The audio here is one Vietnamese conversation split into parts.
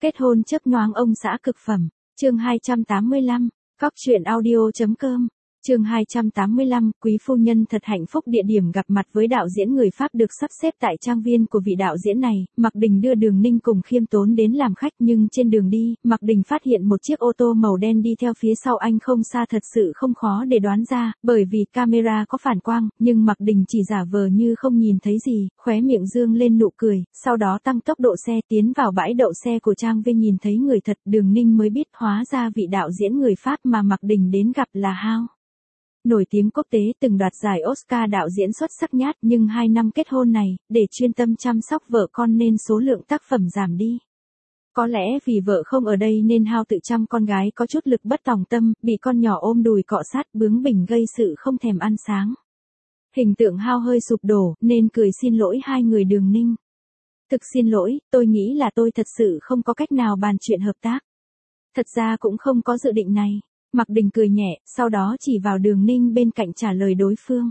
Kết hôn chớp nhoáng ông xã cực phẩm, chương 285, cóc truyện audio.com. Chương 285, quý phu nhân thật hạnh phúc. Địa điểm gặp mặt với đạo diễn người Pháp được sắp xếp tại trang viên của vị đạo diễn này. Mạc Đình đưa Đường Ninh cùng Khiêm Tốn đến làm khách, nhưng trên đường đi, Mạc Đình phát hiện một chiếc ô tô màu đen đi theo phía sau anh không xa, thật sự không khó để đoán ra, bởi vì camera có phản quang, nhưng Mạc Đình chỉ giả vờ như không nhìn thấy gì, khóe miệng dương lên nụ cười, sau đó tăng tốc độ xe tiến vào bãi đậu xe của trang viên. Nhìn thấy người thật, Đường Ninh mới biết hóa ra vị đạo diễn người Pháp mà Mạc Đình đến gặp là Hao. Nổi tiếng quốc tế, từng đoạt giải Oscar đạo diễn xuất sắc nhất, nhưng 2 năm kết hôn này, để chuyên tâm chăm sóc vợ con nên số lượng tác phẩm giảm đi. Có lẽ vì vợ không ở đây nên Hao tự chăm con gái có chút lực bất tòng tâm, bị con nhỏ ôm đùi cọ sát bướng bỉnh gây sự không thèm ăn sáng. Hình tượng Hao hơi sụp đổ, nên cười xin lỗi hai người Đường Ninh. Thực xin lỗi, tôi nghĩ là tôi thật sự không có cách nào bàn chuyện hợp tác. Thật ra cũng không có dự định này. Mạc Đình cười nhẹ, sau đó chỉ vào Đường Ninh bên cạnh trả lời đối phương.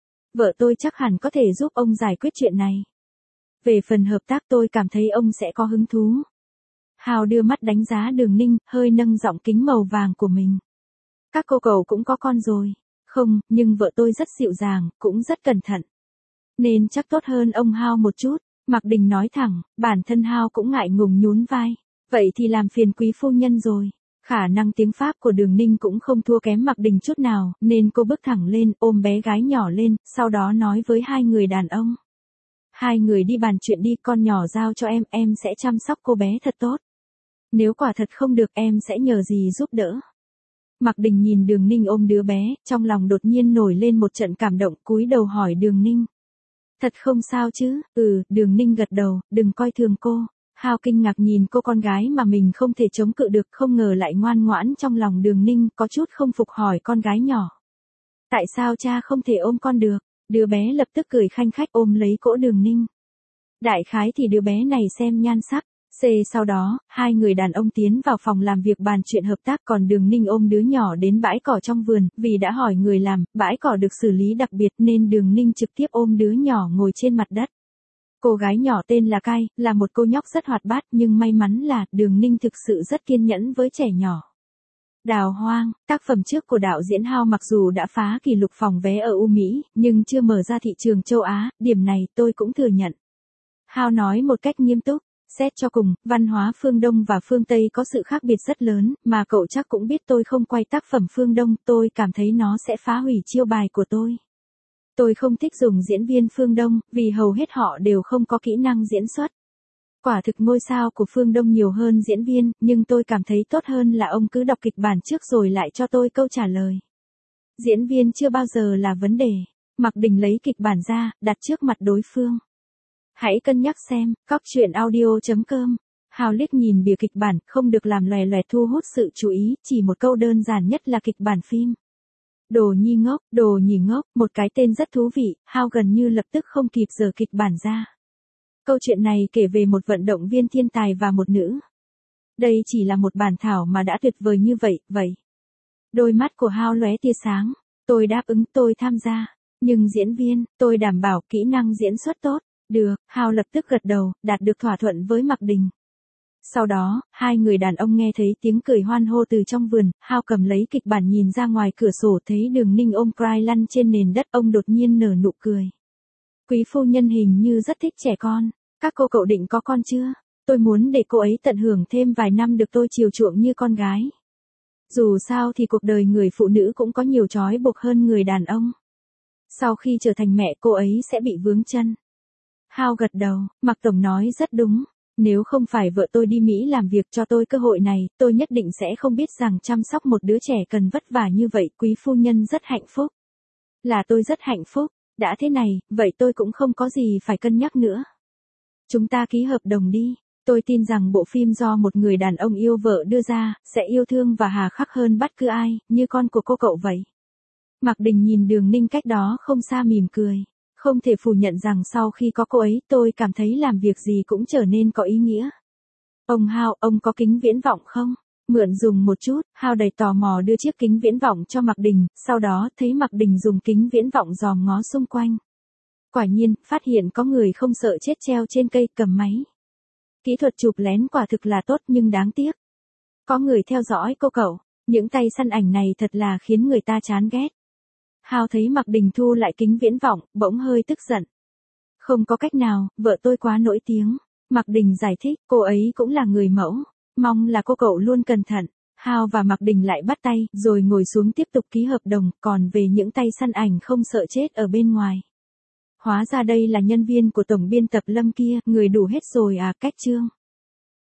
Vợ tôi chắc hẳn có thể giúp ông giải quyết chuyện này. Về phần hợp tác tôi cảm thấy ông sẽ có hứng thú. Hao đưa mắt đánh giá Đường Ninh, hơi nâng giọng kính màu vàng của mình. Các cô cậu cũng có con rồi. Không, nhưng vợ tôi rất dịu dàng, cũng rất cẩn thận. Nên chắc tốt hơn ông Hao một chút. Mạc Đình nói thẳng, bản thân Hao cũng ngại ngùng nhún vai. Vậy thì làm phiền quý phu nhân rồi. Khả năng tiếng Pháp của Đường Ninh cũng không thua kém Mạc Đình chút nào, nên cô bước thẳng lên, ôm bé gái nhỏ lên, sau đó nói với hai người đàn ông. Hai người đi bàn chuyện đi, con nhỏ giao cho em sẽ chăm sóc cô bé thật tốt. Nếu quả thật không được em sẽ nhờ gì giúp đỡ. Mạc Đình nhìn Đường Ninh ôm đứa bé, trong lòng đột nhiên nổi lên một trận cảm động, cúi đầu hỏi Đường Ninh. Thật không sao chứ? Đường Ninh gật đầu, đừng coi thường cô. Hao kinh ngạc nhìn cô con gái mà mình không thể chống cự được, không ngờ lại ngoan ngoãn. Trong lòng Đường Ninh có chút không phục hỏi con gái nhỏ. Tại sao cha không thể ôm con được? Đứa bé lập tức cười khanh khách ôm lấy cỗ Đường Ninh. Đại khái thì đứa bé này xem nhan sắc. Sau đó, hai người đàn ông tiến vào phòng làm việc bàn chuyện hợp tác, còn Đường Ninh ôm đứa nhỏ đến bãi cỏ trong vườn, vì đã hỏi người làm, bãi cỏ được xử lý đặc biệt nên Đường Ninh trực tiếp ôm đứa nhỏ ngồi trên mặt đất. Cô gái nhỏ tên là Cai, là một cô nhóc rất hoạt bát, nhưng may mắn là Đường Ninh thực sự rất kiên nhẫn với trẻ nhỏ. Đào Hoang, tác phẩm trước của đạo diễn Hao mặc dù đã phá kỷ lục phòng vé ở Mỹ, nhưng chưa mở ra thị trường châu Á, điểm này tôi cũng thừa nhận. Hao nói một cách nghiêm túc, xét cho cùng, văn hóa phương Đông và phương Tây có sự khác biệt rất lớn, mà cậu chắc cũng biết tôi không quay tác phẩm phương Đông, tôi cảm thấy nó sẽ phá hủy chiêu bài của tôi. Tôi không thích dùng diễn viên phương Đông, vì hầu hết họ đều không có kỹ năng diễn xuất. Quả thực ngôi sao của phương Đông nhiều hơn diễn viên, nhưng tôi cảm thấy tốt hơn là ông cứ đọc kịch bản trước rồi lại cho tôi câu trả lời. Diễn viên chưa bao giờ là vấn đề. Mạc Đình lấy kịch bản ra, đặt trước mặt đối phương. Hãy cân nhắc xem, cóc truyện audio.com. Hao liếc nhìn bìa kịch bản, không được làm lòe loẹt thu hút sự chú ý, chỉ một câu đơn giản nhất là kịch bản phim. Đồ nhì ngốc, một cái tên rất thú vị, Hao gần như lập tức không kịp dở kịch bản ra. Câu chuyện này kể về một vận động viên thiên tài và một nữ. Đây chỉ là một bản thảo mà đã tuyệt vời như vậy. Đôi mắt của Hao lóe tia sáng, tôi đáp ứng, tôi tham gia. Nhưng diễn viên, tôi đảm bảo kỹ năng diễn xuất tốt. Được, Hao lập tức gật đầu, đạt được thỏa thuận với Mạc Đình. Sau đó, hai người đàn ông nghe thấy tiếng cười hoan hô từ trong vườn, Hao cầm lấy kịch bản nhìn ra ngoài cửa sổ thấy Đường Ninh ôm Cai lăn trên nền đất, ông đột nhiên nở nụ cười. Quý phu nhân hình như rất thích trẻ con, các cô cậu định có con chưa? Tôi muốn để cô ấy tận hưởng thêm vài năm được tôi chiều chuộng như con gái. Dù sao thì cuộc đời người phụ nữ cũng có nhiều trói buộc hơn người đàn ông. Sau khi trở thành mẹ cô ấy sẽ bị vướng chân. Hao gật đầu, Mạc Tổng nói rất đúng. Nếu không phải vợ tôi đi Mỹ làm việc cho tôi cơ hội này, tôi nhất định sẽ không biết rằng chăm sóc một đứa trẻ cần vất vả như vậy. Quý phu nhân rất hạnh phúc. Là tôi rất hạnh phúc. Đã thế này, vậy tôi cũng không có gì phải cân nhắc nữa. Chúng ta ký hợp đồng đi. Tôi tin rằng bộ phim do một người đàn ông yêu vợ đưa ra, sẽ yêu thương và hà khắc hơn bất cứ ai, như con của cô cậu vậy. Mạc Đình nhìn Đường Ninh cách đó không xa mỉm cười. Không thể phủ nhận rằng sau khi có cô ấy, tôi cảm thấy làm việc gì cũng trở nên có ý nghĩa. Ông Hao, ông có kính viễn vọng không? Mượn dùng một chút. Hao đầy tò mò đưa chiếc kính viễn vọng cho Mạc Đình, sau đó thấy Mạc Đình dùng kính viễn vọng dòm ngó xung quanh. Quả nhiên, phát hiện có người không sợ chết treo trên cây cầm máy. Kỹ thuật chụp lén quả thực là tốt nhưng đáng tiếc. Có người theo dõi cô cậu, những tay săn ảnh này thật là khiến người ta chán ghét. Hao thấy Mạc Đình thu lại kính viễn vọng, bỗng hơi tức giận. Không có cách nào, vợ tôi quá nổi tiếng. Mạc Đình giải thích, cô ấy cũng là người mẫu. Mong là cô cậu luôn cẩn thận. Hao và Mạc Đình lại bắt tay, rồi ngồi xuống tiếp tục ký hợp đồng, còn về những tay săn ảnh không sợ chết ở bên ngoài. Hóa ra đây là nhân viên của tổng biên tập Lâm kia, người đủ hết rồi à, cách chương.